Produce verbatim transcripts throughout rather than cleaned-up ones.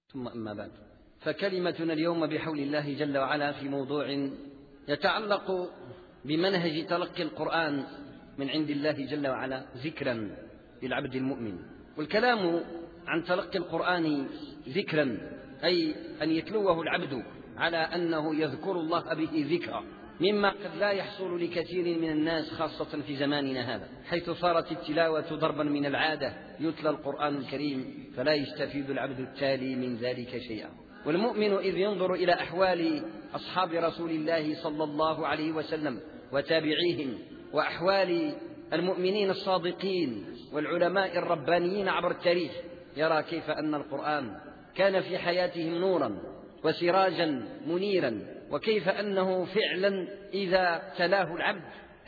ثم أما بعد، فكلمتنا اليوم بحول الله جل وعلا في موضوع يتعلق بمنهج تلقي القرآن من عند الله جل وعلا ذكرا للعبد المؤمن. والكلام عن تلقي القرآن ذكرا أي أن يتلوه العبد على أنه يذكر الله به ذكرا، مما قد لا يحصل لكثير من الناس خاصة في زماننا هذا، حيث صارت التلاوة ضربا من العادة، يتلى القرآن الكريم فلا يستفيد العبد التالي من ذلك شيئا. والمؤمن إذ ينظر إلى أحوال أصحاب رسول الله صلى الله عليه وسلم وتابعيهم، وأحوال المؤمنين الصادقين والعلماء الربانيين عبر التاريخ، يرى كيف أن القرآن كان في حياتهم نورا وسراجا منيرا، وكيف أنه فعلا إذا تلاه العبد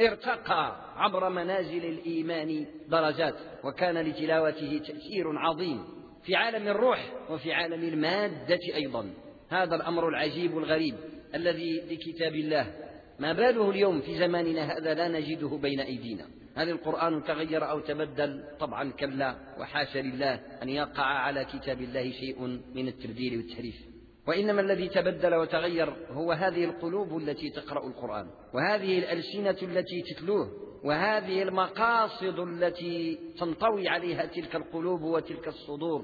ارتقى عبر منازل الإيمان درجات، وكان لتلاوته تأثير عظيم في عالم الروح وفي عالم المادة أيضا. هذا الأمر العجيب الغريب الذي لكتاب الله ما باله اليوم في زماننا هذا لا نجده بين أيدينا. هل القرآن تغير أو تبدل؟ طبعا كلا، وحاشا لله أن يقع على كتاب الله شيء من التبديل والتحريف، وإنما الذي تبدل وتغير هو هذه القلوب التي تقرأ القرآن، وهذه الألسنة التي تتلوه، وهذه المقاصد التي تنطوي عليها تلك القلوب وتلك الصدور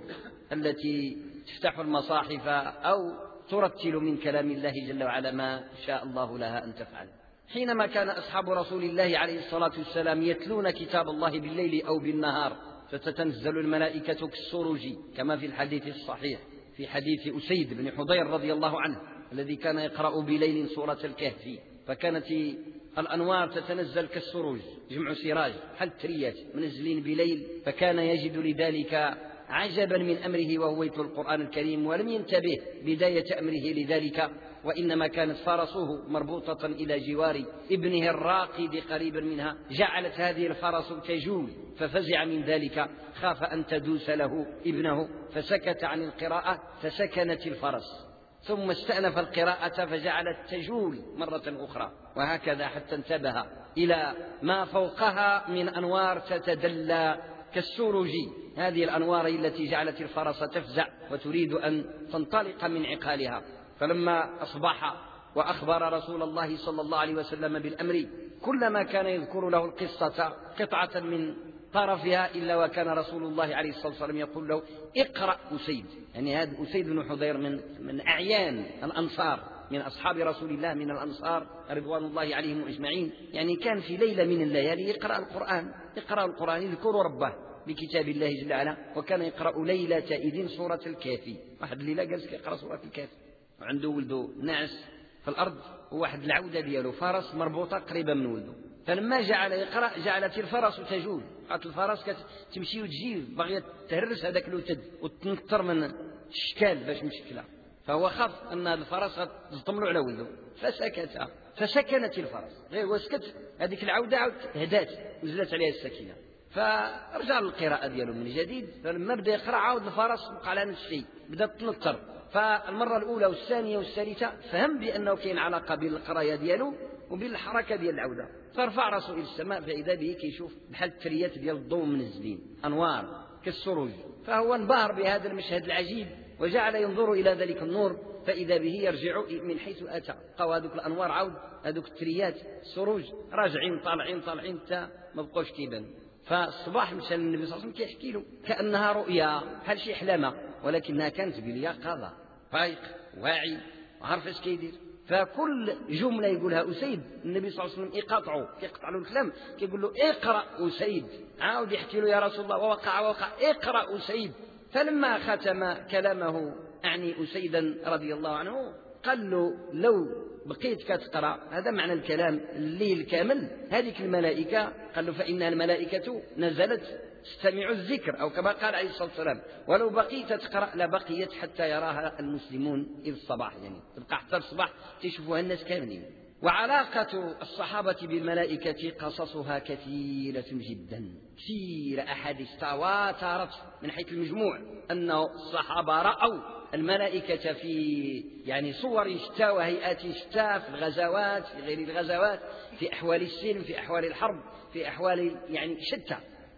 التي تفتح المصاحف أو ترتل من كلام الله جل وعلا ما شاء الله لها أن تفعل. حينما كان أصحاب رسول الله عليه الصلاة والسلام يتلون كتاب الله بالليل أو بالنهار، فتتنزل الملائكة كالسروج كما في الحديث الصحيح في حديث أسيد بن حضير رضي الله عنه الذي كان يقرأ بليل سورة الكهف، فكانت الأنوار تتنزل كالسروج، جمع سراج، حل تريات منزلين بليل، فكان يجد لذلك عجبا من أمره وهو يتلو القرآن الكريم، ولم ينتبه بداية أمره لذلك، وإنما كانت فرسه مربوطة إلى جوار ابنه الراقد قريبا منها، جعلت هذه الفرس تجول، ففزع من ذلك، خاف أن تدوس له ابنه، فسكت عن القراءة فسكنت الفرس، ثم استأنف القراءة فجعلت تجول مرة أخرى، وهكذا حتى انتبه إلى ما فوقها من أنوار تتدلى كالسروج، هذه الأنوار التي جعلت الفرس تفزع وتريد أن تنطلق من عقالها. فلما أصبح وأخبر رسول الله صلى الله عليه وسلم بالأمر، كلما كان يذكر له القصة قطعة من طرفها إلا وكان رسول الله عليه الصلاة والسلام يقول له اقرأ أسيد، يعني هذا أسيد بن حضير من, من أعيان الأنصار، من أصحاب رسول الله من الأنصار رضوان الله عليهم أجمعين، يعني كان في ليلة من الليالي يقرأ القرآن، يقرأ القرآن يذكر ربه بكتاب الله جل وعلا، وكان يقرأ ليلة إذن سورة الكافي. واحد الليلة جالس يقرأ سورة الكافي وعنده ولده ناعس في الأرض، وواحد العودة دياله فرس مربوطة قريبة من ولده، فلما جعل يقرأ جعلت الفرس تجول، قالت الفرس كتمشي وتجي باغية تهرس هذاك الوتد وتنكتر من الشكال باش مشكلة، فهو خاف أن الفرس تزطملو على ولده فسكت، فسكنت الفرس، غير وسكت هذيك العودة عود هدات نزلت عليها السكينة، فرجع للقراءة دياله من جديد. فلما بدأ يقرأ عاود الفرس بقى على نفس الشيء، بدأت تنطر، فالمرة الأولى والثانية والثالثة فهم بأنه كاين علاقة بين القراية دياله وبين الحركة ديال العودة، فرفع راسه إلى السماء فإذا به كيشوف بحال التريات ديال الضوء منزلين، أنوار كالسروج، فهو انبهر بهذا المشهد العجيب وجعل ينظر إلى ذلك النور، فإذا به يرجع من حيث أتى، قوى هذوك الأنوار عود هذوك التريات السروج راجعين طالعين طالعين حتى ما بقوش كيبان. فالصباح مشى النبي صلى الله عليه وسلم كيحكي له كأنها رؤيا بحال شي حلمة، ولكنها كانت باليقظة، فايق واعي وعارف اش كيدير. فكل جملة يقولها أسيد النبي صلى الله عليه وسلم يقاطعه، يقطع له الكلام، كيقول له اقرأ أسيد، عاود يحكي له يا رسول الله ووقع ووقع اقرأ أسيد. فلما ختم كلامه أعني أسيدا رضي الله عنه قال له لو بقيت كتقرأ هذا معنى الكلام الليل كامل هذيك الملائكة، قال له فإن الملائكة نزلت تستمع الذكر، أو كما قال عليه الصلاة والسلام ولو بقيت تقرأ لبقيت حتى يراها المسلمون إذ الصباح، يعني تبقى حتى الصباح تشوفها الناس كاملين. وعلاقة الصحابة بالملائكة قصصها كثيرة جدا، كثير أحاديث تواترت من حيث المجموع أن الصحابة رأوا الملائكة في يعني صور شتى وهيئات شتى، في الغزوات في غير الغزوات، في أحوال السلم، في أحوال الحرب، في أحوال يعني شتى،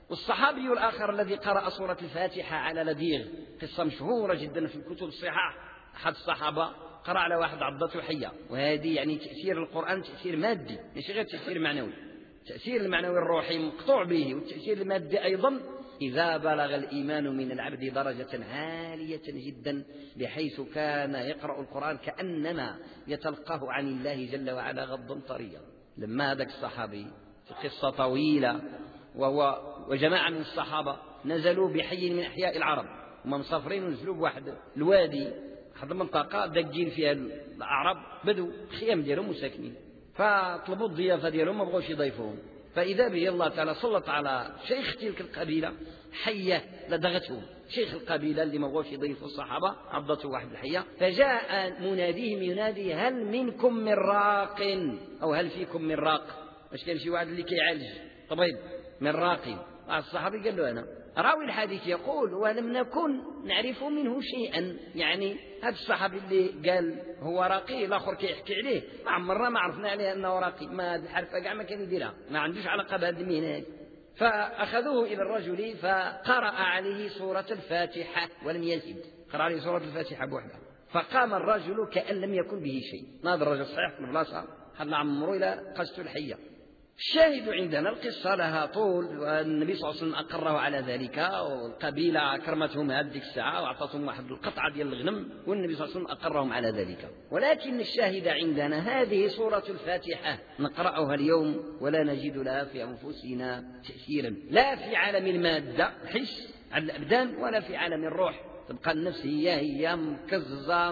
والصحابي الآخر الذي قرأ سورة الفاتحة على لديغ، قصة مشهورة جدا في الكتب الصحاح، أحد الصحابة قرأ على واحد عضته حية، وهذه يعني تأثير القرآن تأثير مادي مش غير تأثير معنوي، التأثير المعنوي الروحي مقطوع به، والتأثير المادي أيضا إذا بلغ الإيمان من العبد درجة عالية جدا بحيث كان يقرأ القرآن كأنما يتلقاه عن الله جل وعلا غضا طريا. لما هذاك الصحابي في قصة طويلة وهو وجماعة من الصحابة نزلوا بحي من أحياء العرب، هم مسافرين ونزلوا بواحد الوادي، واحد المنطقة داجين فيها الأعراب بدو خيام ديالهم وساكنين، فطلبوا الضيافة ديالهم ما بغوش يضيفوهم، فإذا به الله تعالى سلط على شيخ تلك القبيلة حية لدغتهم، شيخ القبيلة اللي ما بغوش يضيفوا الصحابة عضته واحد الحية، فجاء مناديهم ينادي هل منكم من راق أو هل فيكم من راق، واش كان شي واحد اللي كيعالج طبيب من راق؟ الصحابي قال له أنا. راوي الحديث يقول ولم نكن نعرف منه شيئا، يعني هذا الصحابي اللي قال هو راقي الآخر كيحكي عليه ما عمرنا ما عرفنا عليه أنه راقي، ما هذه الحرفة كاع ما كان يديرها، ما عندوش علاقة بهذه المهنة. فأخذوه إلى الرجل فقرأ عليه سورة الفاتحة ولم يزد، قرأ عليه سورة الفاتحة بوحدها، فقام الرجل كأن لم يكن به شيء. هذا الرجل صحيح في البلاصة حل عمرو إلى قصة الحية. الشاهد عندنا القصة لها طول، والنبي صلى الله عليه وسلم أقره على ذلك، والقبيلة أكرمتهم هذيك الساعة وأعطتهم واحد القطعة ديال الغنم، والنبي صلى الله عليه وسلم أقرهم على ذلك. ولكن الشاهد عندنا هذه سورة الفاتحة نقرأها اليوم ولا نجد لها في أنفسنا تأثيرا، لا في عالم المادة حس على الأبدان ولا في عالم الروح، تبقى النفس هي هي مكززة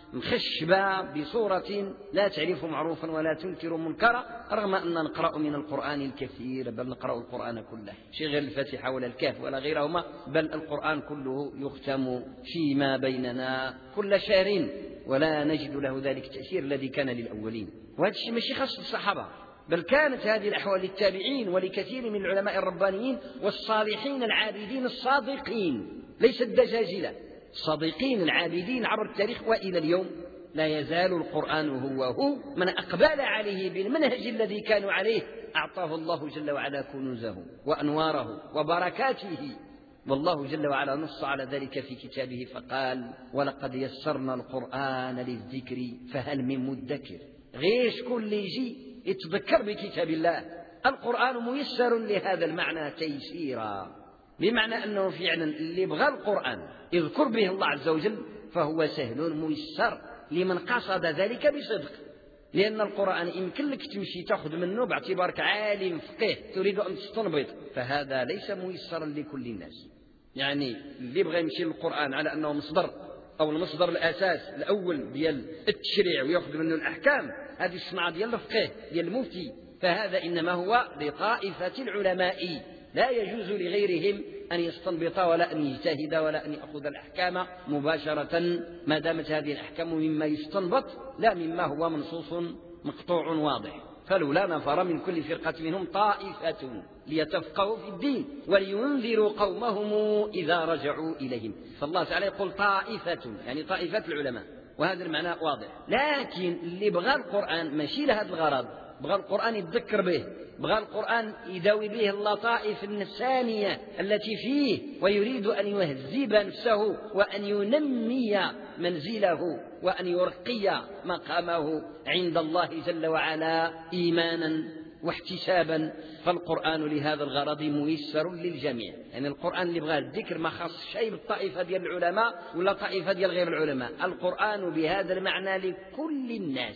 مخشبة بصورة لا تعرف معروفا ولا تنكر منكرا، رغم أن نقرأ من القرآن الكثير، بل نقرأ القرآن كله، شيء غير الفاتحة ولا الكهف ولا غيرهما، بل القرآن كله يختم فيما بيننا كل شهر ولا نجد له ذلك التأثير الذي كان للأولين. وهذا الشيء ماشي خاص بالصحابة، بل كانت هذه الأحوال للتابعين ولكثير من العلماء الربانيين والصالحين العابدين الصادقين، ليس الدجاجلة، الصادقين العابدين عبر التاريخ وإلى اليوم. لا يزال القرآن هو هو، من أقبل عليه بالمنهج الذي كانوا عليه أعطاه الله جل وعلا كنوزه وأنواره وبركاته، والله جل وعلا نص على ذلك في كتابه فقال ولقد يسرنا القرآن للذكر فهل من مدكر. غير شكون اللي يجي يتذكر بكتاب الله، القرآن ميسر لهذا المعنى تيسيرا، بمعنى أنه فعلا اللي بغى القرآن يذكر به الله عز وجل فهو سهل ميسر لمن قصد ذلك بصدق، لأن القرآن يمكن لك تمشي تأخذ منه باعتبارك عالم فقيه تريد أن تستنبط، فهذا ليس ميسرا لكل الناس. يعني اللي بغى يمشي للقرآن على أنه مصدر أو المصدر الأساس الأول ديال التشريع ويأخذ منه الأحكام، هذه الصنعة ديال الفقيه ديال المفتي، فهذا إنما هو لطائفة العلماء، لا يجوز لغيرهم أن يستنبط ولا أن يجتهد ولا أن يأخذ الأحكام مباشرة، ما دامت هذه الأحكام مما يستنبط لا مما هو منصوص مقطوع واضح. فلولا نفر من كل فرقة منهم طائفة ليتفقهوا في الدين ولينذروا قومهم إذا رجعوا إليهم، فالله تعالى يقول طائفة يعني طائفة العلماء، وهذا المعنى واضح. لكن اللي بغى القرآن ماشي لهذا الغرض، بغى القرآن يتذكر به، بغى القرآن يداوي به اللطائف النفسانية التي فيه، ويريد أن يهذب نفسه وأن ينمي منزله وأن يرقي مقامه عند الله جل وعلا إيمانا واحتسابا، فالقرآن لهذا الغرض ميسر للجميع. يعني القرآن اللي بغى الذكر ما خاص شيء بالطائفة ديال العلماء ولا طائفة ديال غير العلماء، القرآن بهذا المعنى لكل الناس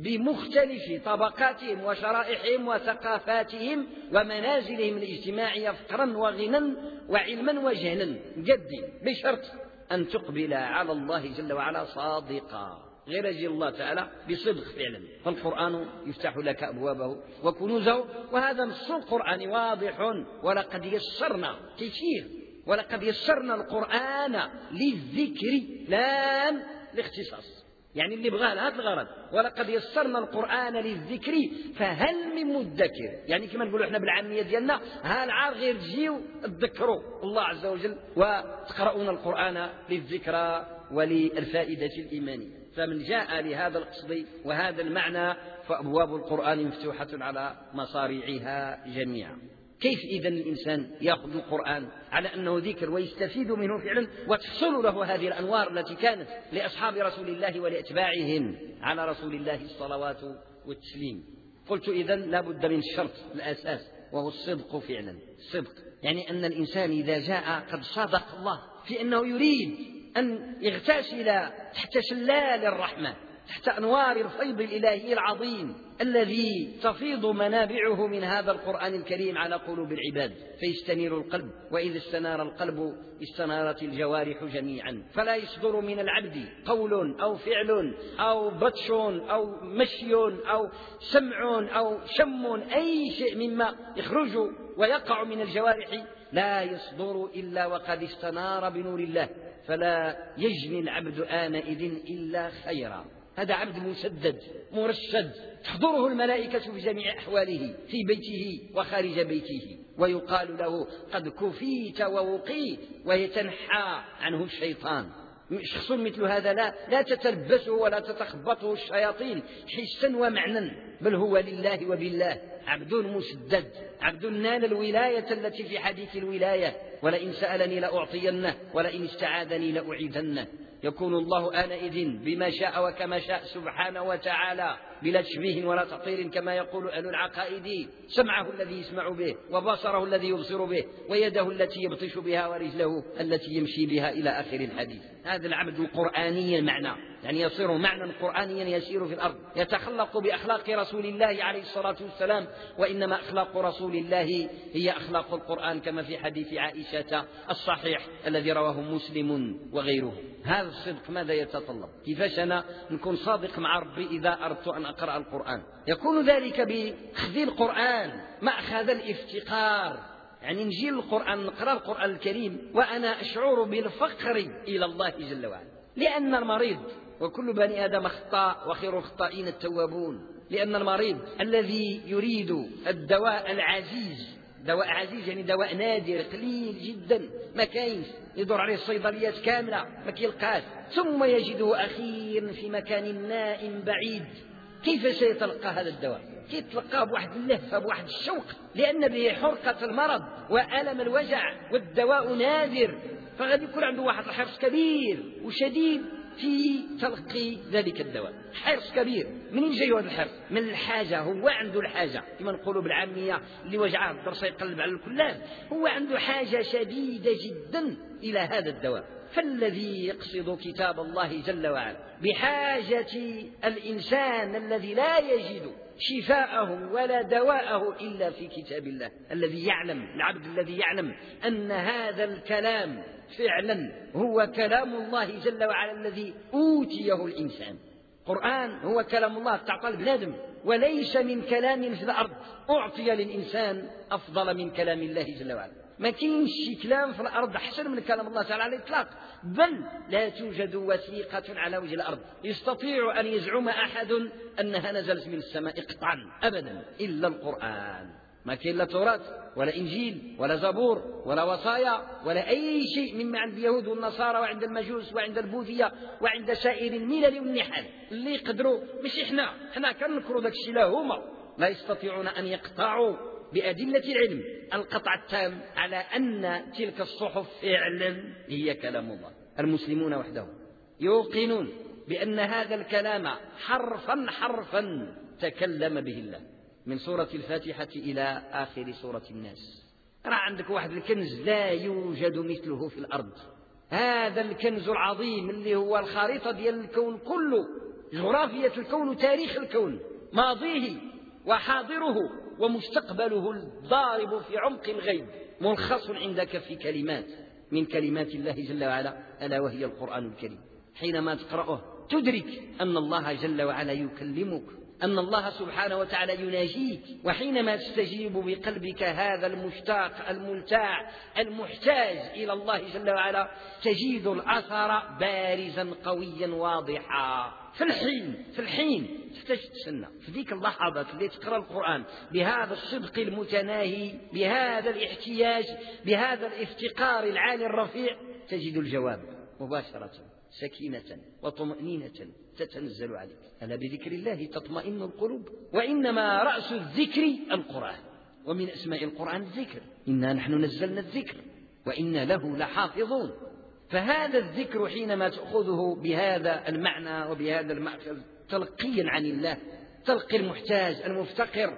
بمختلف طبقاتهم وشرائحهم وثقافاتهم ومنازلهم الاجتماعية فقرا وغنى وعلما وجهلا جدي، بشرط أن تقبل على الله جل وعلا صادقا، غير يجي الله تعالى بصدق فعلا. فالقرآن يفتح لك أبوابه وكنوزه، وهذا نص القرآن واضح. ولقد يسرنا تيسير، ولقد يسرنا القرآن للذكر لا الاختصاص، يعني اللي بغى هذا الغرض، ولقد يسرنا القرآن للذكر فهل من مدكر، يعني كما نقولوا احنا بالعامية ديالنا ها العار غير تجيو تذكروا الله عز وجل وتقرؤون القرآن للذكرى وللفائدة الإيمانية. فمن جاء لهذا القصد وهذا المعنى فأبواب القرآن مفتوحة على مصاريعها جميعا. كيف إذن الإنسان يأخذ القرآن على أنه ذكر ويستفيد منه فعلا وتحصل له هذه الأنوار التي كانت لأصحاب رسول الله ولأتباعهم على رسول الله الصلوات والتسليم؟ قلت إذن لا بد من الشرط الأساس وهو الصدق فعلا. الصدق يعني أن الإنسان إذا جاء قد صدق الله في أنه يريد أن يغتسل تحت شلال الرحمة، تحت أنوار الفيض الإلهي العظيم الذي تفيض منابعه من هذا القرآن الكريم على قلوب العباد فيستنير القلب، وإذا استنار القلب استنارت الجوارح جميعا، فلا يصدر من العبد قول أو فعل أو بطش أو مشي أو سمع أو شم أي شيء مما يخرج ويقع من الجوارح لا يصدر إلا وقد استنار بنور الله، فلا يجني العبد آنئذ إلا خيرا. هذا عبد مسدد مرشد تحضره الملائكة في جميع أحواله في بيته وخارج بيته، ويقال له قد كفيت ووقيت، ويتنحى عنه الشيطان. شخص مثل هذا لا, لا تتلبسه ولا تتخبطه الشياطين حسا ومعنى، بل هو لله وبالله عبد مسدد، عبد نال الولاية التي في حديث الولاية: ولئن سألني لأعطينه ولئن استعاذني لأعيذنه. يكون الله آنئذ بما شاء وكما شاء سبحانه وتعالى بلا تشبيه ولا تقطير كما يقول أهل العقائد، سمعه الذي يسمع به، وبصره الذي يبصر به، ويده التي يبطش بها، ورجله التي يمشي بها إلى آخر الحديث. هذا العبد القرآني المعنى، يعني يصير معنى قرآنيا يسير في الأرض، يتخلق بأخلاق رسول الله عليه الصلاة والسلام، وإنما أخلاق رسول الله هي أخلاق القرآن كما في حديث عائشة الصحيح الذي رواه مسلم وغيره. هذا الصدق ماذا يتطلب؟ كيفاش أنا نكون صادق مع ربي إذا أردت أن أقرأ القرآن؟ يكون ذلك بأخذ القرآن مأخذ الافتقار، يعني نجي القرآن نقرأ القرآن الكريم وأنا أشعر بالفقر إلى الله جل وعلا، لأن المريض وكل بني آدم خطاء وخير الخطائين التوابون، لأن المريض الذي يريد الدواء العزيز، دواء عزيز يعني دواء نادر قليل جدا ما كاينش، يدور عليه الصيدليات كاملة ما كيلقاش، ثم يجده أخيرا في مكان نائم بعيد، كيف سيتلقى هذا الدواء؟ كيتلقاه بواحد اللهفة بواحد الشوق، لأن به حرقة المرض وألم الوجع، والدواء نادر، فغادي يكون عنده واحد الحرص كبير وشديد في تلقي ذلك الدواء، حرص كبير. منين جاي هذا الحرص؟ من الحاجة، هو عنده الحاجة كما نقولوا بالعامية اللي وجعه الضرس يقلب على الكلاب، هو عنده حاجة شديدة جدا إلى هذا الدواء. فالذي يقصد كتاب الله جل وعلا بحاجة الإنسان الذي لا يجد شفاءه ولا دواءه إلا في كتاب الله، الذي يعلم، العبد الذي يعلم أن هذا الكلام فعلا هو كلام الله جل وعلا الذي أوتيه الإنسان. القرآن هو كلام الله تعطى البنادم، وليس من كلام في الأرض أعطي للإنسان أفضل من كلام الله جل وعلا. ما كاينش شي كلام في الأرض أحسن من كلام الله تعالى على الإطلاق، بل لا توجد وثيقة على وجه الأرض يستطيع أن يزعم أحد أنها نزلت من السماء قطعا أبدا إلا القرآن. ما كاين لا توراة ولا إنجيل ولا زبور ولا وصايا ولا أي شيء مما عند اليهود والنصارى وعند المجوس وعند البوذية وعند سائر الملل والنحل اللي يقدروا، مش إحنا إحنا كنكروا ذاك الشيء، لا هما لا يستطيعون أن يقطعوا بأدلة العلم القطع التام على أن تلك الصحف فعلا هي كلام الله. المسلمون وحدهم يوقنون بأن هذا الكلام حرفا حرفا تكلم به الله، من سورة الفاتحة إلى آخر سورة الناس. راه عندك واحد الكنز لا يوجد مثله في الأرض، هذا الكنز العظيم اللي هو الخريطة ديال الكون كله، جغرافية الكون وتاريخ الكون، ماضيه وحاضره ومستقبله الضارب في عمق الغيب، ملخص عندك في كلمات من كلمات الله جل وعلا، ألا وهي القرآن الكريم. حينما تقرأه تدرك أن الله جل وعلا يكلمك، أن الله سبحانه وتعالى يناجيك، وحينما تستجيب بقلبك هذا المشتاق الملتاع المحتاج إلى الله جل وعلا تجد الأثر بارزا قويا واضحا في الحين في الحين تحتاج تستنى في ذيك اللحظات اللي تقرأ القرآن بهذا الصدق المتناهي، بهذا الاحتياج، بهذا الافتقار العالي الرفيع، تجد الجواب مباشرة، سكينة وطمأنينة تتنزل عليك. ألا بذكر الله تطمئن القلوب، وإنما رأس الذكر القرآن. ومن أسماء القرآن الذكر، إنا نحن نزلنا الذكر وإنا له لحافظون. فهذا الذكر حينما تأخذه بهذا المعنى وبهذا المأخذ تلقيا عن الله، تلقي المحتاج المفتقر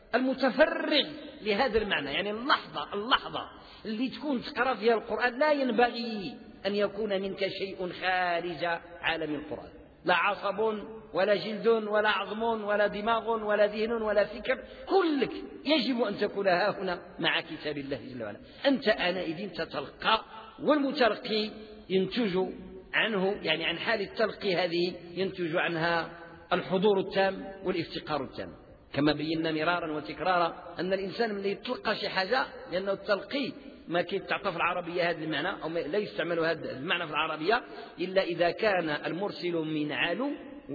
المتفرغ لهذا المعنى، يعني اللحظة اللحظة اللي تكون تقرأ فيها القرآن لا ينبغي أن يكون منك شيء خارج عالم القرآن، لا عصب ولا جلد ولا عظم ولا دماغ ولا ذهن ولا فكر، كلك يجب أن تكون ها هنا مع كتاب الله جل وعلا. أنت آنئذ تتلقى، والمتلقي ينتج عنه، يعني عن حال التلقي هذه ينتج عنها الحضور التام والافتقار التام، كما بينا مرارا وتكرارا أن الإنسان من يتلقى شي حاجة، لأنه التلقي ما كيتعطى في العربية هذا المعنى أو لا يستعمل هذا المعنى في العربية إلا إذا كان المرسل من علو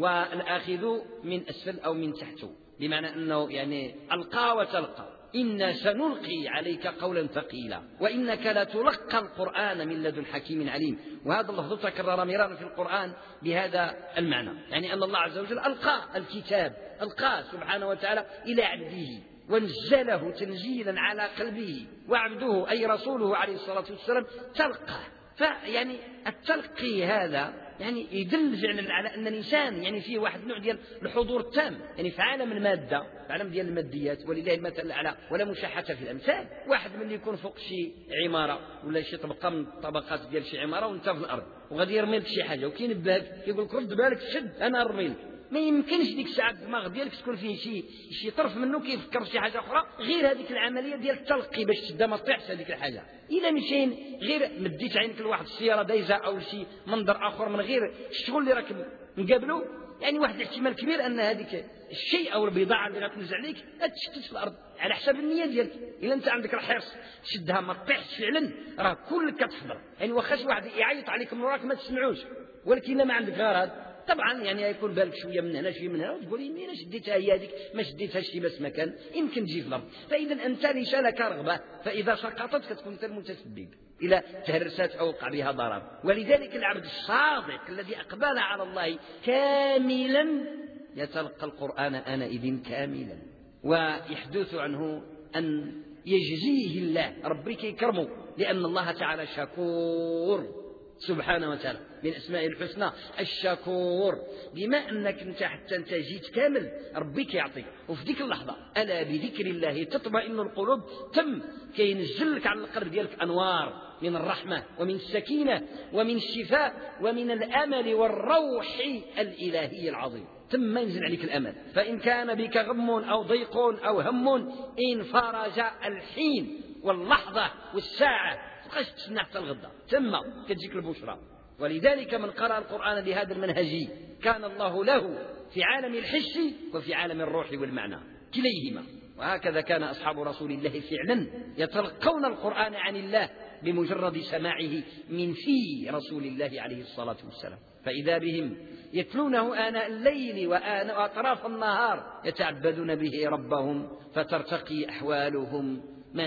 والآخذ من أسفل أو من تحت، بمعنى أنه يعني ألقى وتلقى. إنا سنلقي عليك قولا ثقيلا وإنك لتلقى القرآن من لدن حكيم عليم. وهذا اللفظ تكرر مرارا في القرآن بهذا المعنى، يعني أن الله عز وجل ألقى الكتاب، ألقى سبحانه وتعالى إلى عبده ونزله تنزيلا على قلبه، وعبده أي رسوله عليه الصلاة والسلام تلقى. فيعني التلقي هذا يعني يدل فعلا على أن الإنسان يعني فيه واحد نوع ديال الحضور التام، يعني في عالم المادة، في عالم ديال الماديات ولله المثل الأعلى ولا مشاحة في الأمثال. واحد من اللي يكون فوق شي عمارة ولا شي طبقة من الطبقات ديال شي عمارة وانت في الأرض وغادي يرمي لك شي حاجة وكينبهك يقول لك رد بالك شد أنا نرمي لك، ما يمكنش ديك الساعة الدماغ ديالك تكون فيه شي شي طرف منه كيفكر في شي حاجة أخرى غير هذيك العملية ديال التلقي باش تشدها ما تطيحش هذيك الحاجة. إلا مشين غير مديت عينك لواحد السيارة دايزة أو شي منظر آخر من غير الشغل اللي راك مقابله، يعني واحد الاحتمال كبير أن هذيك الشيء أو البضاعة اللي غتنزل عليك تشتت في الأرض على حسب النية ديالك. إلا أنت عندك الحرص تشدها ما تطيحش فعلا راه كلك كتحضر، يعني واخا شي واحد يعيط عليك من وراك ما تسمعوش، ولكن إلا ما عندك غير هذا طبعا يعني يكون بالك شويه من هنا شويه من هنا وتقول يمين انا شديتها هي هذيك ما شديتهاش شي بس مكان يمكن تجي في الارض. فاذا انت ليس لك رغبه، فاذا سقطت كتكون انت المتسبب الى تهرسات او وقع بها ضرر. ولذلك العبد الصادق الذي اقبل على الله كاملا يتلقى القران انئذ كاملا، ويحدث عنه ان يجزيه الله ربك يكرمه، لان الله تعالى شكور سبحانه وتعالى، من أسماء الحسنى الشكور، بما أنك انت حتى انت جيت كامل ربك يعطيك. وفي ذيك اللحظة ألا بذكر الله تطمئن القلوب، تم كينزل لك على القلب ديالك أنوار من الرحمة ومن السكينة ومن الشفاء ومن الأمل والروح الإلهي العظيم، ثم ينزل عليك الأمل. فإن كان بك غم أو ضيق أو هم إن فرج الحين واللحظة والساعة تبقاش تسنى حتى الغدا، ثم كتجيك البشرى. ولذلك من قرأ القرآن بهذا المنهج كان الله له في عالم الحس وفي عالم الروح والمعنى كليهما. وهكذا كان أصحاب رسول الله فعلا يتلقون القرآن عن الله بمجرد سماعه من في رسول الله عليه الصلاة والسلام، فإذا بهم يتلونه آناء الليل وآناء أطراف النهار يتعبدون به ربهم فترتقي أحوالهم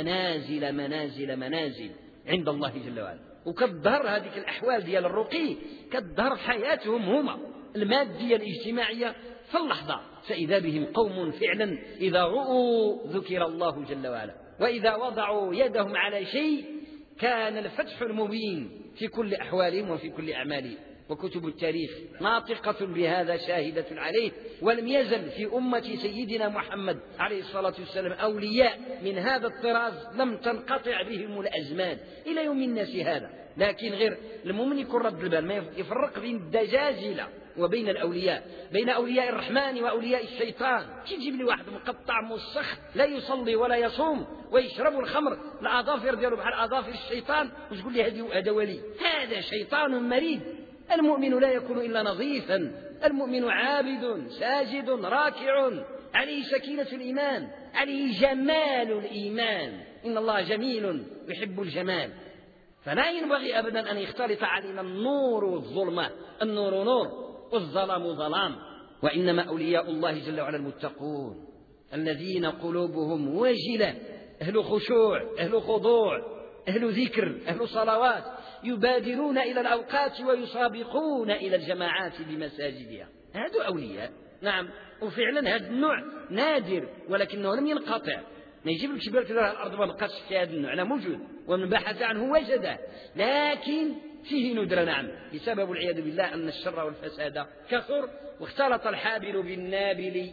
منازل منازل منازل عند الله جل وعلا. وكتظهر هذه الأحوال ديال الرقي كتظهر حياتهم هما المادية الاجتماعية في اللحظة. فإذا بهم قوم فعلا إذا رؤوا ذكر الله جل وعلا، وإذا وضعوا يدهم على شيء كان الفتح المبين في كل أحوالهم وفي كل أعمالهم. وكتب التاريخ ناطقة بهذا شاهدة عليه. ولم يزل في أمة سيدنا محمد عليه الصلاة والسلام أولياء من هذا الطراز لم تنقطع بهم الأزمان إلى يوم الناس هذا. لكن غير المؤمن يكون رد البال، ما يفرق بين الدجاجلة وبين الأولياء، بين أولياء الرحمن وأولياء الشيطان. كي تجيب لي واحد مقطع مسخ لا يصلي ولا يصوم ويشرب الخمر، الأظافر ديالو بحال أظافر الشيطان، وتقول لي هذا ولي؟ هذا شيطان مريد. المؤمن لا يكون إلا نظيفا، المؤمن عابد ساجد راكع، عليه سكينة الإيمان، عليه جمال الإيمان، إن الله جميل يحب الجمال. فلا ينبغي أبدا أن يختلط علينا النور والظلمة، النور نور والظلام ظلام. وإنما أولياء الله جل وعلا المتقون الذين قلوبهم وجلة، أهل خشوع، أهل خضوع، أهل ذكر، أهل صلوات، يبادرون إلى الأوقات ويسابقون إلى الجماعات بمساجدها. هذا أولياء، نعم. وفعلا هذا النوع نادر ولكنه لم ينقطع، ما يجيب لك جبال كذا الأرض ما بقاش في هذا النوع، أنا موجود ومن بحث عنه وجده، لكن فيه ندرة نعم، بسبب والعياذ بالله أن الشر والفساد كثر، واختلط الحابل بالنابل،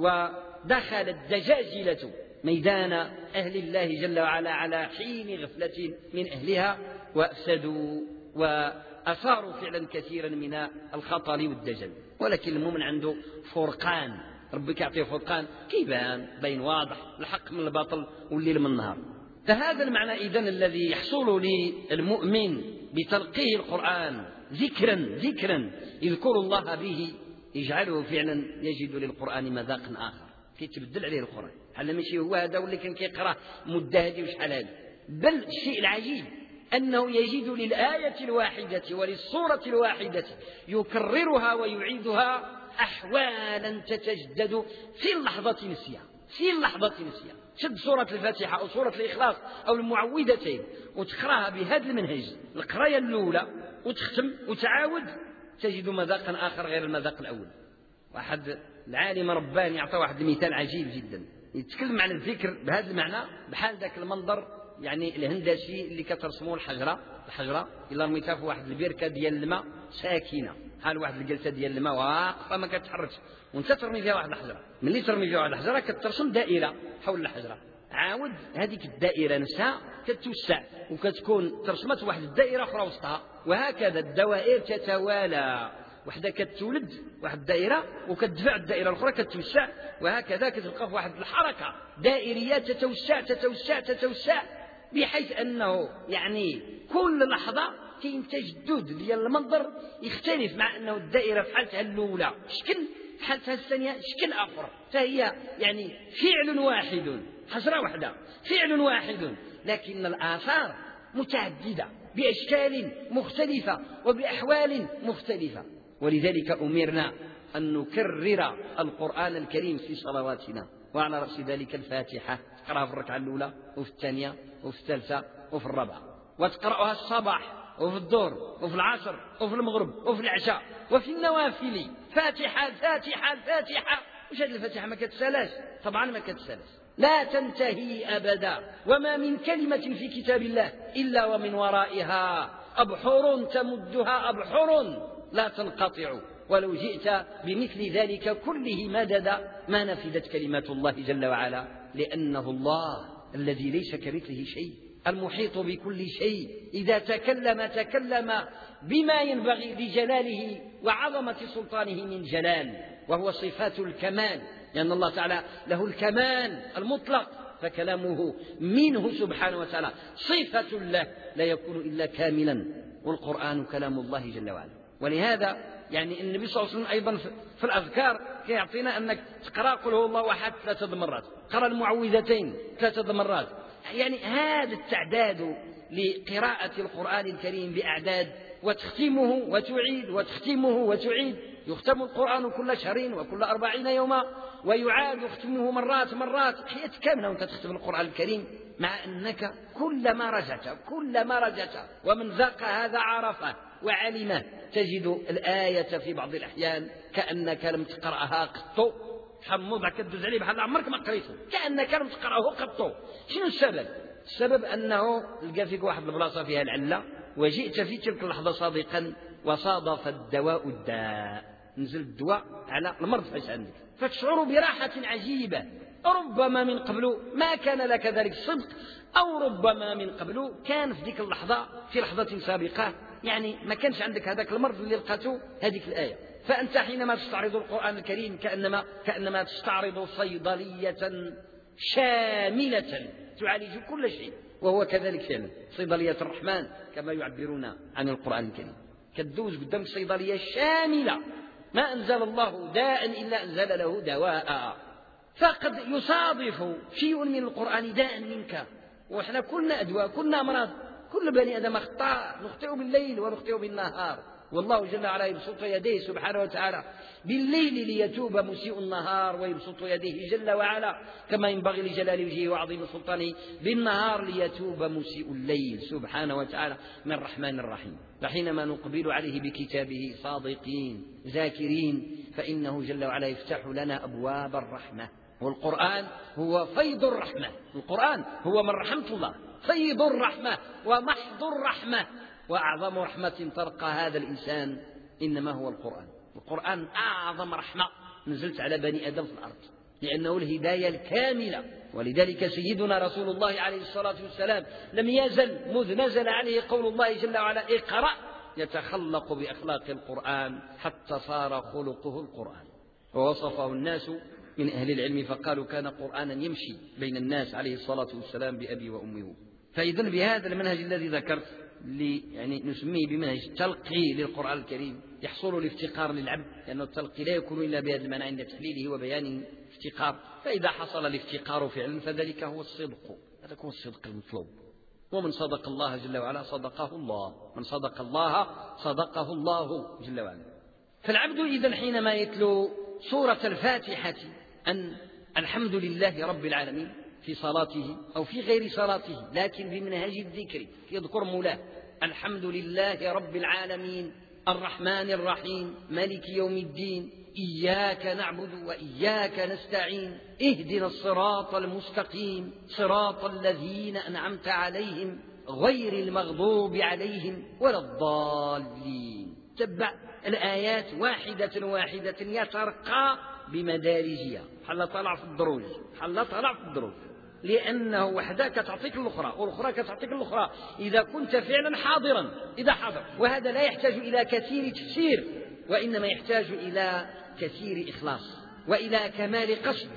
ودخل الدجاجلة ميدان أهل الله جل وعلا على حين غفلة من أهلها، وأفسدوا وأثاروا فعلا كثيرا من الخطر والدجل. ولكن المؤمن عنده فرقان، ربك يعطيه فرقان كيبان بين واضح الحق من الباطل والليل من النهار. فهذا المعنى إذن الذي يحصل للمؤمن بتلقيه القرآن ذكرا ذكرا يذكر الله به، يجعله فعلا يجد للقرآن مذاق آخر، كيتبدل عليه القرآن. حنا ماشي هو هذا واللي كان كيقرأ مدة هذه وشحال هذه، بل الشيء العجيب أنه يجد للآية الواحدة وللصورة الواحدة يكررها ويعيدها أحوالا تتجدد في اللحظة نسيها، في اللحظة نسيها. شد سورة الفاتحة أو سورة الإخلاص أو المعوذتين وتقرأها بهذا المنهج القراية الأولى وتختم وتعاود، تجد مذاقا آخر غير المذاق الأول. واحد العالم رباني يعطى واحد المثال عجيب جدا، يتكلم عن الذكر بهذا المعنى بحال ذاك المنظر يعني الهندسي اللي كترسموه الحجرة الحجرة إلا رميتها في واحد البركة ديال الماء ساكنة، بحال واحد الجلسة ديال الماء واقفة ما كتحركش، وانت ترمي فيها واحد الحجرة، ملي ترمي فيها واحد الحجرة كترسم دائرة حول الحجرة، عاود هذيك الدائرة نفسها كتوسع وكتكون ترسمت واحد الدائرة أخرى وسطها، وهكذا الدوائر تتوالى، وحده كتولد واحد الدائرة وكتدفع الدائرة الأخرى كتوسع، وهكذا كتبقى في واحد الحركة دائرية تتوسع تتوسع تتوسع، بحيث أنه يعني كل لحظة كاين تجدد ديال المنظر يختلف، مع أنه الدائرة في حالتها الأولى شكل، في حالتها الثانية شكل آخر، فهي يعني فعل واحد، حجرة واحدة فعل واحد، لكن الآثار متعددة بأشكال مختلفة وبأحوال مختلفة. ولذلك أمرنا أن نكرر القرآن الكريم في صلواتنا، وعلى رأس ذلك الفاتحة تقرأها في الركعة الأولى وفي الثانية وفي الثالثة وفي الرابعة، وتقرأها الصباح وفي الظهر وفي العصر وفي المغرب وفي العشاء وفي النوافل، فاتحة الفاتحة الفاتحة. وش هذه الفاتحة ما كتسالاش؟ طبعا ما كتسالاش، لا تنتهي أبدا، وما من كلمة في كتاب الله إلا ومن ورائها أبحر تمدها أبحر لا تنقطع، ولو جئت بمثل ذلك كله مدد ما نفدت كلمات الله جل وعلا، لأنه الله الذي ليس كمثله شيء، المحيط بكل شيء، إذا تكلم تكلم بما ينبغي لجلاله وعظمة سلطانه من جلال، وهو صفات الكمال، لأن الله تعالى له الكمال المطلق، فكلامه منه سبحانه وتعالى صفة له لا يكون إلا كاملا، والقرآن كلام الله جل وعلا. ولهذا يعني النبي صلى الله عليه وسلم أيضا في الأذكار يعطينا أنك تقرأ قل هو الله أحد ثلاثة مرات، قرأ المعوذتين ثلاثة مرات، يعني هذا التعداد لقراءة القرآن الكريم بأعداد، وتختمه وتعيد وتختمه وتعيد، يختم القرآن كل شهرين وكل أربعين يوما، ويعاد يختمه مرات مرات، حياة كاملة وأنت تختم القرآن الكريم، مع أنك كلما رجعت كلما رجعت ومن ذاق هذا عرفه وعلمه، تجد الآية في بعض الأحيان كأنك لم تقرأها قط، حمضها كدوز عليه بحال عمرك ما قريته، كأنك لم تقرأه قط. شنو السبب؟ السبب أنه لقى فيك واحد البلاصة فيها العلة، وجئت في تلك اللحظة صادقا وصادف الدواء الداء، نزل الدواء على المرض فاش عندك، فتشعر براحة عجيبة، ربما من قبل ما كان لك ذلك الصدق، أو ربما من قبل كان في ذيك اللحظة في لحظة سابقة يعني ما كانش عندك هذاك المرض اللي لقاته هذيك الآية. فأنت حينما تستعرض القرآن الكريم كأنما, كأنما تستعرض صيدلية شاملة تعالج كل شيء، وهو كذلك فعلا صيدلية الرحمن كما يعبرون عن القرآن الكريم، كدوز قدامك صيدلية شاملة، ما أنزل الله داء إلا أنزل له دواء. فقد يصادف شيء من القرآن داء منك، وإحنا كلنا أدواء كلنا أمراض، كل بني آدم أخطاء، نخطئ بالليل ونخطئ بالنهار، والله جل وعلا يبسط يديه سبحانه وتعالى بالليل ليتوب مسيء النهار، ويبسط يديه جل وعلا كما ينبغي لجلال وجهه وعظيم سلطانه بالنهار ليتوب مسيء الليل سبحانه وتعالى من الرحمن الرحيم. فحينما نقبل عليه بكتابه صادقين ذاكرين، فإنه جل وعلا يفتح لنا أبواب الرحمة والقرآن هو فيض الرحمة، القرآن هو من رحمة الله، فيض الرحمة ومحض الرحمة، وأعظم رحمة تلقى هذا الإنسان إنما هو القرآن. القرآن أعظم رحمة نزلت على بني آدم في الأرض، لأنه الهداية الكاملة. ولذلك سيدنا رسول الله عليه الصلاة والسلام لم يزل مذ نزل عليه قول الله جل وعلا اقرأ يتخلق بأخلاق القرآن حتى صار خلقه القرآن. ووصفه الناس من أهل العلم فقالوا كان قرآنا يمشي بين الناس عليه الصلاة والسلام بأبي وأمه. فإذا بهذا المنهج الذي ذكرت اللي يعني نسميه بمنهج التلقي للقرآن الكريم يحصل الافتقار للعبد، لأن التلقي لا يكون إلا بهذا المعنى عند تحليله وبيانه افتقار. فإذا حصل الافتقار فعلا فذلك هو الصدق، هذا هو الصدق المطلوب. ومن صدق الله جل وعلا صدقه الله، من صدق الله صدقه الله جل وعلا. فالعبد إذا حينما يتلو سورة الفاتحة أن الحمد لله رب العالمين في صلاته أو في غير صلاته لكن بمنهج الذكر يذكر مولاه الحمد لله رب العالمين الرحمن الرحيم مالك يوم الدين إياك نعبد وإياك نستعين اهدنا الصراط المستقيم صراط الذين أنعمت عليهم غير المغضوب عليهم ولا الضالين. تبع الآيات واحدة واحدة يترقى بمدارجها، حل طلع في الدروج، حل طلع في الدروج، لأنه وحدك تعطيك الأخرى والأخرى كتعطيك الأخرى إذا كنت فعلا حاضرا إذا حضر. وهذا لا يحتاج إلى كثير تفسير، وإنما يحتاج إلى كثير إخلاص وإلى كمال قصد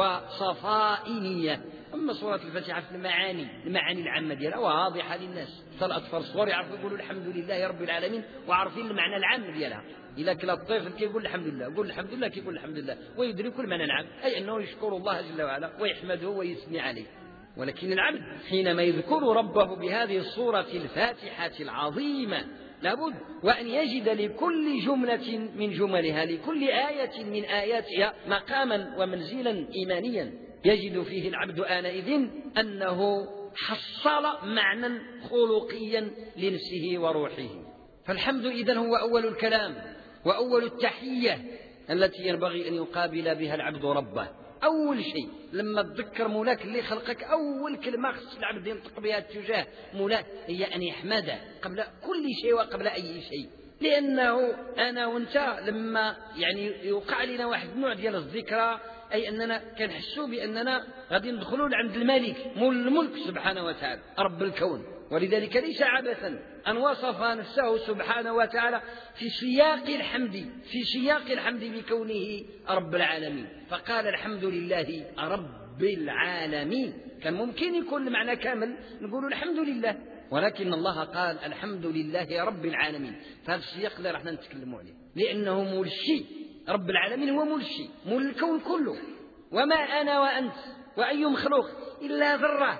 وصفاء نية. أما سورة الفاتحة في المعاني المعاني العامة ديالها واضحة للناس، فالأطفال الصغار يعرفوا يقولوا الحمد لله رب العالمين وعارفين المعنى العام ديالها. إذا كلا الطفل كيقول الحمد لله يقول الحمد لله كيقول الحمد لله ويدرك المعنى العام، أي أنه يشكر الله جل وعلا ويحمده ويثني عليه. ولكن العبد حينما يذكر ربه بهذه الصورة الفاتحة العظيمة لابد وأن يجد لكل جملة من جملها لكل آية من آياتها مقاما ومنزلا إيمانيا يجد فيه العبد آنئذ أنه حصل معنى خلقيا لنفسه وروحه. فالحمد إذن هو أول الكلام وأول التحية التي ينبغي أن يقابل بها العبد ربه. أول شيء لما تذكر مولاك اللي خلقك أول كلمة خص العبد ينطق بها تجاه مولاك هي أن يحمده قبل كل شيء وقبل أي شيء. لأنه أنا وأنت لما يعني يوقع لنا واحد النوع ديال الذكرى أي أننا كنحسوا بأننا غادي ندخلوا عند الملك مول الملك سبحانه وتعالى رب الكون. ولذلك ليس عبثا أن وصف نفسه سبحانه وتعالى في سياق الحمد في سياق الحمد بكونه رب العالمين، فقال الحمد لله رب العالمين. كان ممكن يكون المعنى كامل نقول الحمد لله، ولكن الله قال الحمد لله رب العالمين. فهذا السياق اللي راح نتكلموا عليه، لأنه مول الشيء رب العالمين هو مول الشيء مول الكون كله. وما أنا وأنت وأي مخلوق إلا ذرة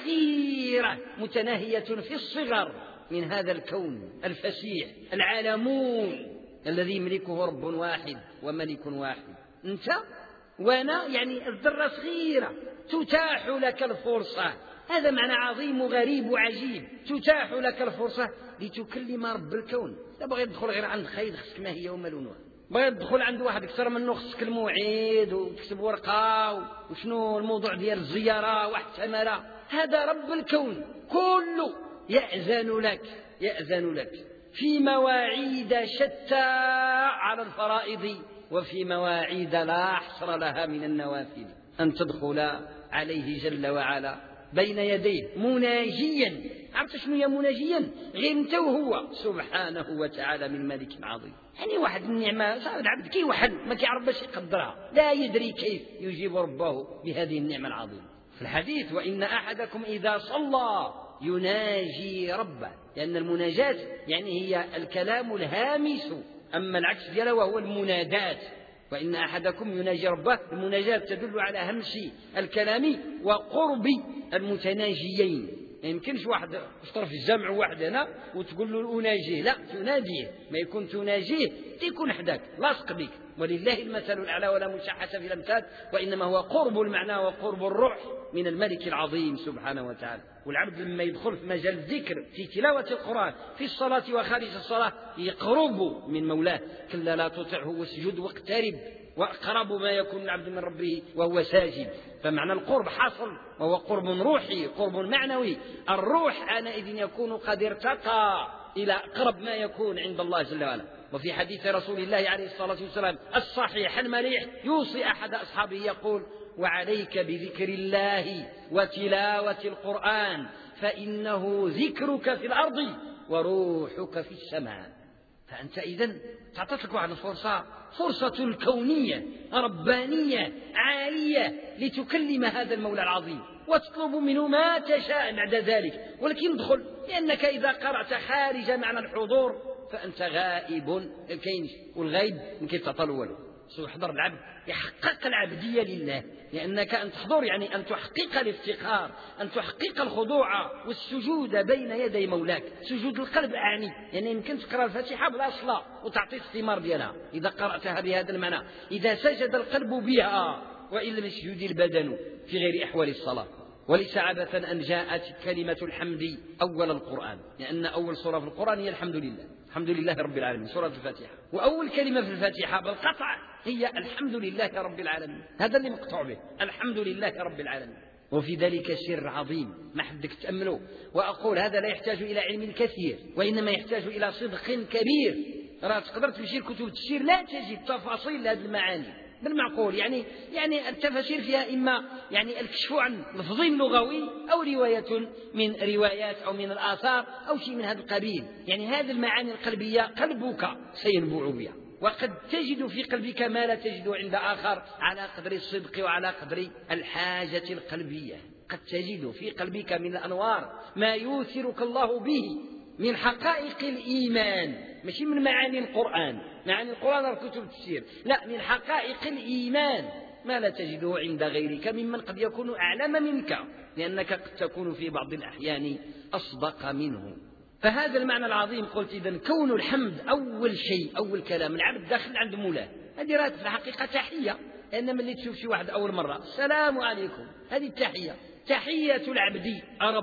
صغيرة متناهية في الصغر من هذا الكون الفسيح العالمون الذي يملكه رب واحد وملك واحد. أنت وأنا يعني الذرة صغيرة تتاح لك الفرصة، هذا معنى عظيم وغريب وعجيب، تتاح لك الفرصة لتكلم رب الكون. لا بغي تدخل غير عند خير خصك ما هي وما لونها، بغي تدخل عند واحد أكثر منه خصك الموعد وتكتب ورقة وشنو الموضوع ديال الزيارة واحتمالة. هذا رب الكون كله يأذن لك يأذن لك في مواعيد شتى على الفرائض وفي مواعيد لا حصر لها من النوافل أن تدخل عليه جل وعلا بين يديه مناجيا. عرفت شنو هي مناجيا؟ غير انت وهو سبحانه وتعالى من ملك عظيم. يعني واحد النعمة صار العبد كي وحد ما كيعرف باش يقدرها، لا يدري كيف يجيب ربه بهذه النعمة العظيمة. في الحديث وإن أحدكم إذا صلى يناجي ربه، لأن المناجاة يعني هي الكلام الهامس، أما العكس ديالها وهو المنادات. وإن أحدكم يناجي ربه، المناجاة تدل على همس الكلام وقرب المتناجيين. ما يمكنش واحد يشطر في الجمع واحد هنا وتقول له أناجيه، لا تناديه، ما يكون تناجيه تكون حداك لاصق بك. ولله المثل الأعلى ولا مشحة في الأمثال، وإنما هو قرب المعنى وقرب الروح من الملك العظيم سبحانه وتعالى. والعبد لما يدخل في مجال الذكر في تلاوة القرآن في الصلاة وخارج الصلاة يقرب من مولاه. كلا لا تطعه واسجد واقترب، وأقرب ما يكون العبد من ربه وهو ساجد. فمعنى القرب حاصل، وهو قرب روحي، قرب معنوي. الروح آنئذ يكون قد ارتقى إلى أقرب ما يكون عند الله جل وعلا. وفي حديث رسول الله عليه الصلاة والسلام الصحيح المليح يوصي أحد أصحابه يقول: وعليك بذكر الله وتلاوة القرآن فإنه ذكرك في الأرض وروحك في السماء. فأنت إذن تعطتك واحد الفرصة، فرصة كونية ربانية عالية لتكلم هذا المولى العظيم وتطلب منه ما تشاء بعد ذلك. ولكن ادخل، لأنك إذا قرأت خارج معنى الحضور فأنت غائب الكينش، والغيب من كي تطلول. يحضر العبد يحقق العبدية لله، لأنك أن تحضر يعني أن تحقق الافتقار، أن تحقق الخضوع والسجود بين يدي مولاك. سجود القلب أعني يعني يمكن تقرأ الفاتحة بلا صلاة وتعطي الثمار ديالها إذا قرأتها بهذا المعنى، إذا سجد القلب بها وإن لم يسجد البدن في غير أحوال الصلاة. وليس عبثا أن جاءت كلمة الحمد أول القرآن، لأن أول سورة في القرآن هي الحمد لله، الحمد لله رب العالمين، سورة الفاتحة. وأول كلمة في الفاتحة بالقطع هي الحمد لله رب العالمين، هذا اللي مقطوع به، الحمد لله رب العالمين. وفي ذلك سر عظيم ما حدك تأمله. وأقول هذا لا يحتاج إلى علم كثير، وإنما يحتاج إلى صدق كبير. راه تقدر تمشي لكتب التفسير لا تجد تفاصيل هذه المعاني بالمعقول، يعني يعني التفاسير فيها إما يعني الكشف عن لفظ لغوي أو رواية من روايات أو من الآثار أو شيء من هذا القبيل. يعني هذه المعاني القلبية قلبك سينبع بها، وقد تجد في قلبك ما لا تجد عند آخر على قدر الصدق وعلى قدر الحاجة القلبية. قد تجد في قلبك من الأنوار ما يوثرك الله به من حقائق الإيمان، مش من معاني القرآن، معاني القرآن الكتب التفسير، لا، من حقائق الإيمان ما لا تجده عند غيرك ممن قد يكون أعلم منك، لأنك قد تكون في بعض الأحيان أصدق منه. فهذا المعنى العظيم قلت إذن كون الحمد أول شيء، أول كلام العبد داخل عند مولاه. هذه رات في الحقيقة تحية، لأن من اللي تشوف شي واحد أول مرة السلام عليكم، هذه التحية، تحية العبد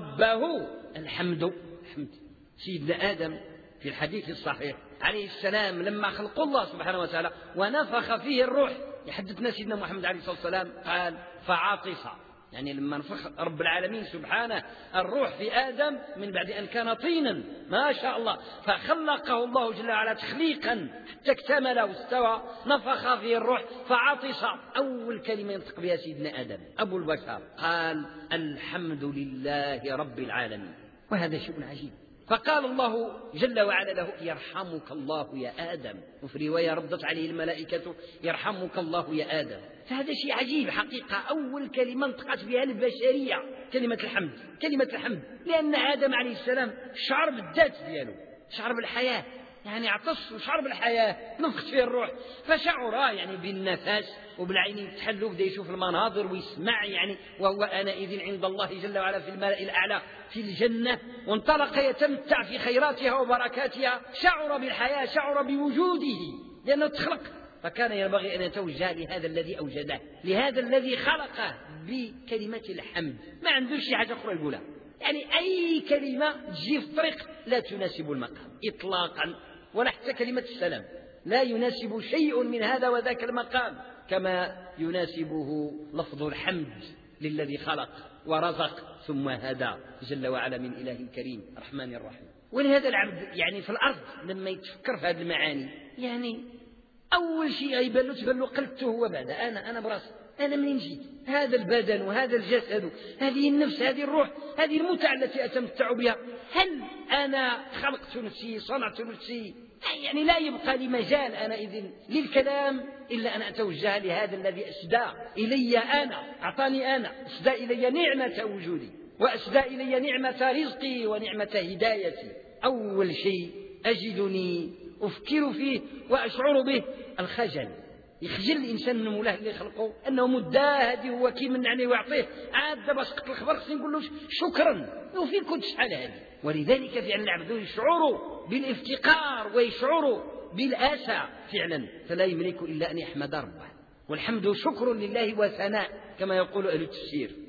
ربه الحمد. الحمد سيدنا آدم في الحديث الصحيح عليه السلام لما خلق الله سبحانه وتعالى ونفخ فيه الروح، يحدثنا سيدنا محمد عليه الصلاة والسلام قال فعاطس، يعني لما نفخ رب العالمين سبحانه الروح في آدم من بعد أن كان طينا ما شاء الله، فخلقه الله جل وعلا تخليقا حتى اكتمل واستوى، نفخ فيه الروح فعاطس. أول كلمة ينطق بها سيدنا آدم أبو البشر قال الحمد لله رب العالمين. وهذا شيء عجيب. فقال الله جل وعلا له يرحمك الله يا آدم، وفي رواية ردت عليه الملائكة يرحمك الله يا آدم. فهذا شيء عجيب حقيقة، أول كلمة انطقت بها البشرية كلمة الحمد، كلمة الحمد، لأن آدم عليه السلام شعر بالذات دياله، شعر بالحياة، يعني عطس وشعر بالحياة، نفخت فيه الروح، فشعر يعني بالنفس وبالعين يتحل وبدا يشوف المناظر ويسمع، يعني وهو آنئذ عند الله جل وعلا في الملأ الأعلى في الجنة، وانطلق يتمتع في خيراتها وبركاتها، شعر بالحياة، شعر بوجوده لأنه تخلق. فكان ينبغي أن يتوجه لهذا الذي أوجده، لهذا الذي خلقه بكلمة الحمد، ما عنده شي حاجة أخرى يقولها. يعني أي كلمة تجي في الطريق لا تناسب المقام إطلاقا، ولا حتى كلمة السلام لا يناسب شيء من هذا وذاك المقام كما يناسبه لفظ الحمد للذي خلق ورزق ثم هدى جل وعلا من إله كريم رحمن الرحيم. ولهذا العبد يعني في الأرض لما يتفكر في هذه المعاني، يعني أول شيء يبان له تبان له قلبته هو بعد أنا أنا براسي، أنا منين جيت؟ هذا البدن وهذا الجسد، هذه النفس، هذه الروح، هذه المتعة التي أتمتع بها، هل أنا خلقت نفسي، صنعت نفسي؟ يعني لا يبقى لي مجال أنا إذن للكلام إلا أن أتوجه لهذا الذي أسدى إلي أنا، أعطاني أنا، أسدى إلي نعمة وجودي، وأسدى إلي نعمة رزقي ونعمة هدايتي. أول شيء أجدني أفكر فيه وأشعر به الخجل، يخجل الإنسان من مولاه اللي خلقه أنه مداهدي هو كي من عليه ويعطيه، عاد دابا سقط الخبر خصني نقول له شكرا وفين كنت شحال هذه. ولذلك فعلا العبد يشعر بالافتقار ويشعر بالآسى فعلا، فلا يملك إلا أن يحمد ربه. والحمد شكر لله وثناء كما يقول أهل التفسير،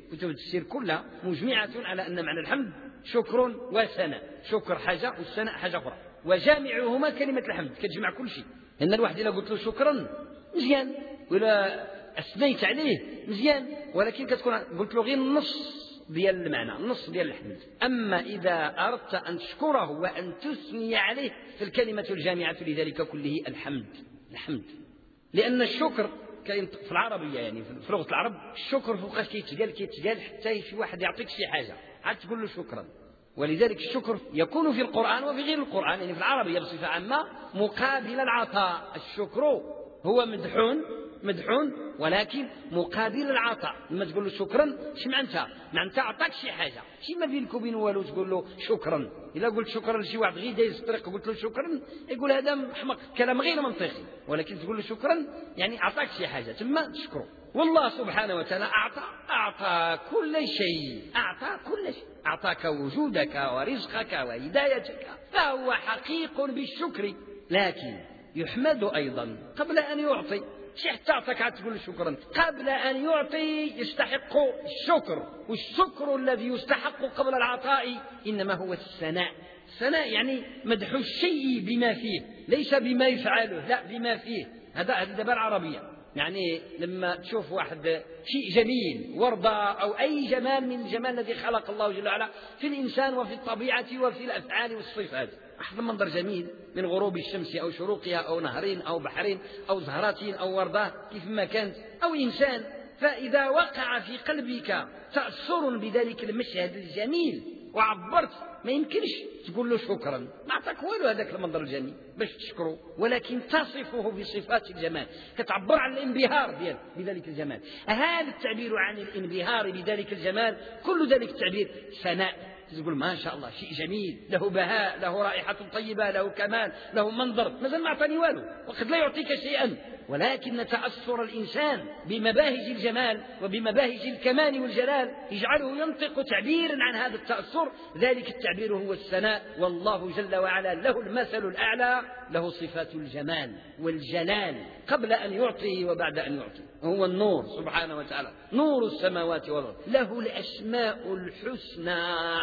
كتب التفسير كلها مجمعة على أن معنى الحمد شكر وثناء، شكر حاجة والثناء حاجة أخرى، وجامعهما كلمة الحمد كتجمع كل شيء. لأن الواحد إذا قلت له شكرا مزيان، ولا أثنيت عليه مزيان، ولكن كتكون قلت له غير النص ديال المعنى، النص ديال الحمد. أما إذا أردت أن تشكره وأن تثني عليه فالكلمة الجامعة لذلك كله الحمد. الحمد لأن الشكر كاين في العربية، يعني في لغة العرب الشكر فوقاش كيتقال كيتقال حتى شي واحد يعطيك شي حاجة عاد تقول له شكرا. ولذلك الشكر يكون في القرآن وفي غير القرآن، يعني في العربية بصفة عامة مقابل العطاء. الشكر هو مدحون مدحون ولكن مقابل العطاء. لما تقول له شكرا اش معناتها؟ معناتها عطاك شي حاجه، شي ما بينك وبين والو تقول له شكرا. الا قلت شكرا لشي واحد غير دايز الطريق قلت له شكرا يقول هذا محمق، كلام غير منطقي. ولكن تقول له شكرا يعني عطاك شي حاجه ثم تشكره. والله سبحانه وتعالى اعطى اعطى كل شيء، اعطى كل شيء، اعطاك وجودك ورزقك وهدايتك، فهو حقيق بالشكر. لكن يحمد ايضا قبل ان يعطي. شي حتى عطاك عاد تقول شكرا، قبل أن يعطي يستحق الشكر. والشكر الذي يستحق قبل العطاء إنما هو الثناء. الثناء يعني مدح الشيء بما فيه، ليس بما يفعله، لا بما فيه. هذا هذه دابا العربية. يعني لما تشوف واحد شيء جميل، وردة أو أي جمال من الجمال الذي خلق الله جل وعلا في الإنسان وفي الطبيعة وفي الأفعال والصفات، أحد منظر جميل من غروب الشمس أو شروقها أو نهرين أو بحرين أو زهرات أو وردة كيف ما كانت أو إنسان، فإذا وقع في قلبك تأثر بذلك المشهد الجميل وعبرت، ما يمكنش تقول له شكرا، ما عطاك والو هذاك المنظر الجميل باش تشكره، ولكن تصفه بصفات الجمال، كتعبر عن الانبهار ديال بذلك الجمال. هذا التعبير عن الانبهار بذلك الجمال كل ذلك التعبير ثناء. تقول ما شاء الله شيء جميل، له بهاء، له رائحة طيبة، له كمال، له منظر، مازال ما أعطاني والو وقد لا يعطيك شيئا، ولكن تأثر الإنسان بمباهج الجمال وبمباهج الكمال والجلال يجعله ينطق تعبيرا عن هذا التأثر. ذلك التعبير هو الثناء. والله جل وعلا له المثل الأعلى، له صفات الجمال والجلال قبل أن يعطي وبعد أن يعطي. هو النور سبحانه وتعالى، نور السماوات والأرض، له الأسماء الحسنى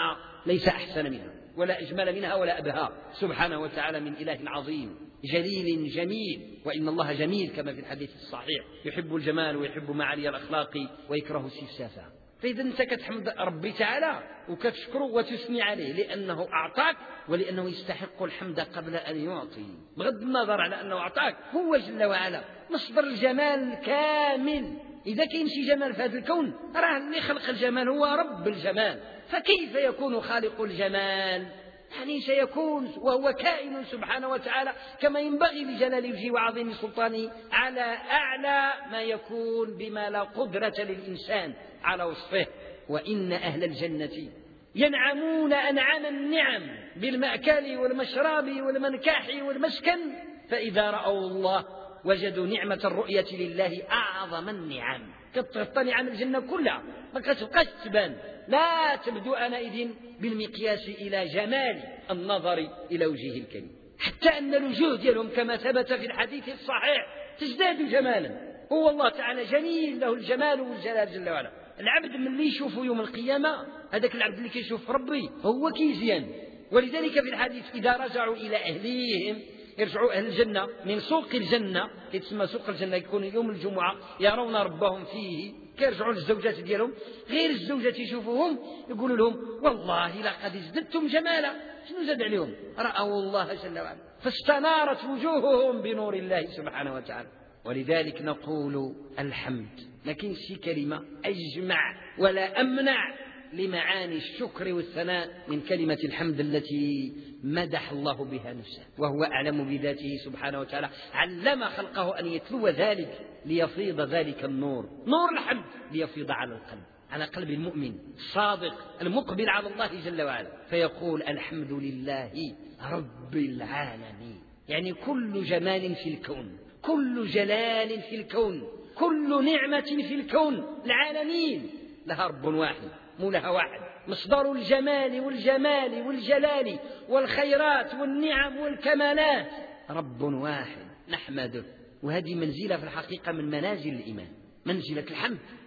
ليس أحسن منها ولا أجمل منها ولا أبهى سبحانه وتعالى من إله عظيم جليل جميل. وإن الله جميل كما في الحديث الصحيح، يحب الجمال ويحب معالي الأخلاق ويكره السفسافة. فإذا أنت كتحمد ربي تعالى وكتشكره وتثني عليه لأنه أعطاك ولأنه يستحق الحمد قبل أن يعطي، بغض النظر على أنه أعطاك. هو جل وعلا مصدر الجمال الكامل. إذا كاين شي جمال في هذا الكون راه اللي خلق الجمال هو رب الجمال، فكيف يكون خالق الجمال؟ يعني سيكون وهو كائن سبحانه وتعالى كما ينبغي لجلال وجهه وعظيم سلطانه على أعلى ما يكون بما لا قدرة للإنسان على وصفه. وإن أهل الجنة ينعمون أنعم النعم بالمأكل والمشراب والمنكاح والمسكن، فإذا رأوا الله وجدوا نعمة الرؤية لله أعظم النعم. كتغطى نعم الجنة كلها ما كتبقاش تبان، لا تبدو آنئذ بالمقياس إلى جمال النظر إلى وجهه الكريم، حتى أن الوجوه ديالهم كما ثبت في الحديث الصحيح تزداد جمالا. هو الله تعالى جميل له الجمال والجلال جل وعلا. العبد من اللي يشوفه يوم القيامة هذاك العبد اللي كيشوف ربي هو كيزيان. ولذلك في الحديث إذا رجعوا إلى أهليهم، يرجعوا أهل الجنة من سوق الجنة، يتسمى سوق الجنة، يكون يوم الجمعة يرون ربهم فيه، كيرجعوا للزوجات ديالهم، غير الزوجات يشوفوهم يقولوا لهم والله لقد ازددتم جمالا. شنو زاد عليهم؟ رأوا الله جل وعلا فاستنارت وجوههم بنور الله سبحانه وتعالى. ولذلك نقول الحمد، ما كاينش شي كلمة أجمع ولا أمنع لمعاني الشكر والثناء من كلمة الحمد التي مدح الله بها نفسه، وهو أعلم بذاته سبحانه وتعالى، علم خلقه أن يتلو ذلك ليفيض ذلك النور، نور الحمد ليفيض على القلب، على قلب المؤمن الصادق المقبل على الله جل وعلا، فيقول الحمد لله رب العالمين. يعني كل جمال في الكون، كل جلال في الكون، كل نعمة في الكون العالمين لها رب واحد، مولها واحد، مصدر الجمال والجمال والجلال والخيرات والنعم والكمالات رب واحد نحمده. وهذه منزلة في الحقيقة من منازل الإيمان، منزلة الحمد.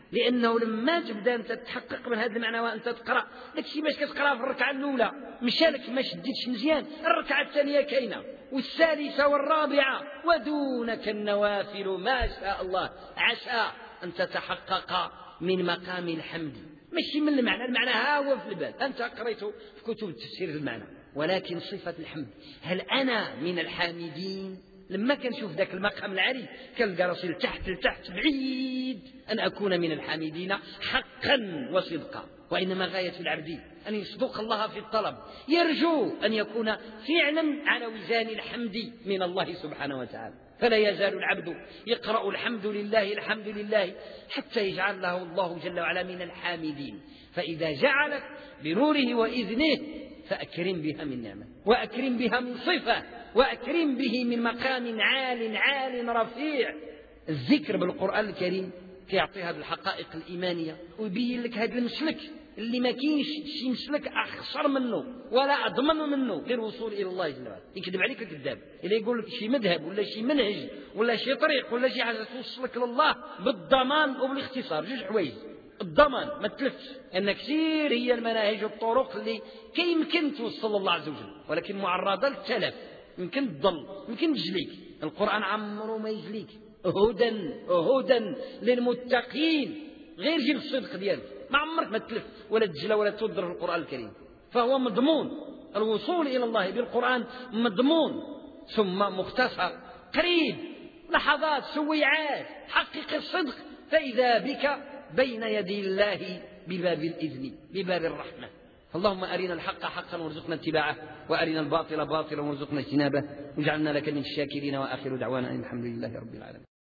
لأنه لما تبدأ أنت تتحقق من هذا المعنى وأنت تقرأ داك الشيء باش كتقرأ في الركعة الأولى مشالك ما شديتش مزيان، الركعة الثانية كاينة والثالثة والرابعة، ودونك النوافل ما شاء الله عسى أن تتحقق من مقام الحمد. ماشي من المعنى، المعنى ها هو في البال، أنت قريته في كتب التفسير المعنى، ولكن صفة الحمد. هل أنا من الحامدين؟ لما كنشوف ذاك المقام العالي كنلقى راسي لتحت لتحت بعيد أن أكون من الحامدين حقا وصدقا. وإنما غاية العبد أن يصدق الله في الطلب، يرجو أن يكون فعلا على وزان الحمد من الله سبحانه وتعالى. فلا يزال العبد يقرأ الحمد لله الحمد لله حتى يجعل له الله جل وعلا من الحامدين. فإذا جعلك بنوره وإذنه فأكرم بها من نعمة، وأكرم بها من صفة، وأكرم به من مقام عال عال رفيع. الذكر بالقرآن الكريم كيعطي هذه الحقائق الإيمانية ويبين لك هذا المسلك اللي ما كاينش شي مسلك أخسر منه ولا أضمن منه للوصول إلى الله جل وعلا. يكذب عليك الكذاب إلا يقول لك شي مذهب ولا شي منهج ولا شي طريق ولا شي حاجة توصلك لله بالضمان وبالاختصار. جوج حوايج، الضمان ما تلفش أن كثير هي المناهج والطرق اللي كيمكن توصل الله عز وجل ولكن معرضة للتلف، يمكن تضل يمكن تجليك. القرآن عمره ما يجليك، هدى هدى للمتقين. غير جيب الصدق ديالك ما عمرك ما تلف ولا تجلى ولا تضر في القرآن الكريم. فهو مضمون الوصول إلى الله بالقرآن، مضمون ثم مختصر قريب، لحظات سويعات. حقق الصدق فإذا بك بين يدي الله بباب الإذن بباب الرحمة. اللهم أرنا الحق حقا وارزقنا اتباعه، وأرنا الباطل باطلا وارزقنا اجتنابه، واجعلنا لك من الشاكرين. وآخر دعوانا الحمد لله رب العالمين.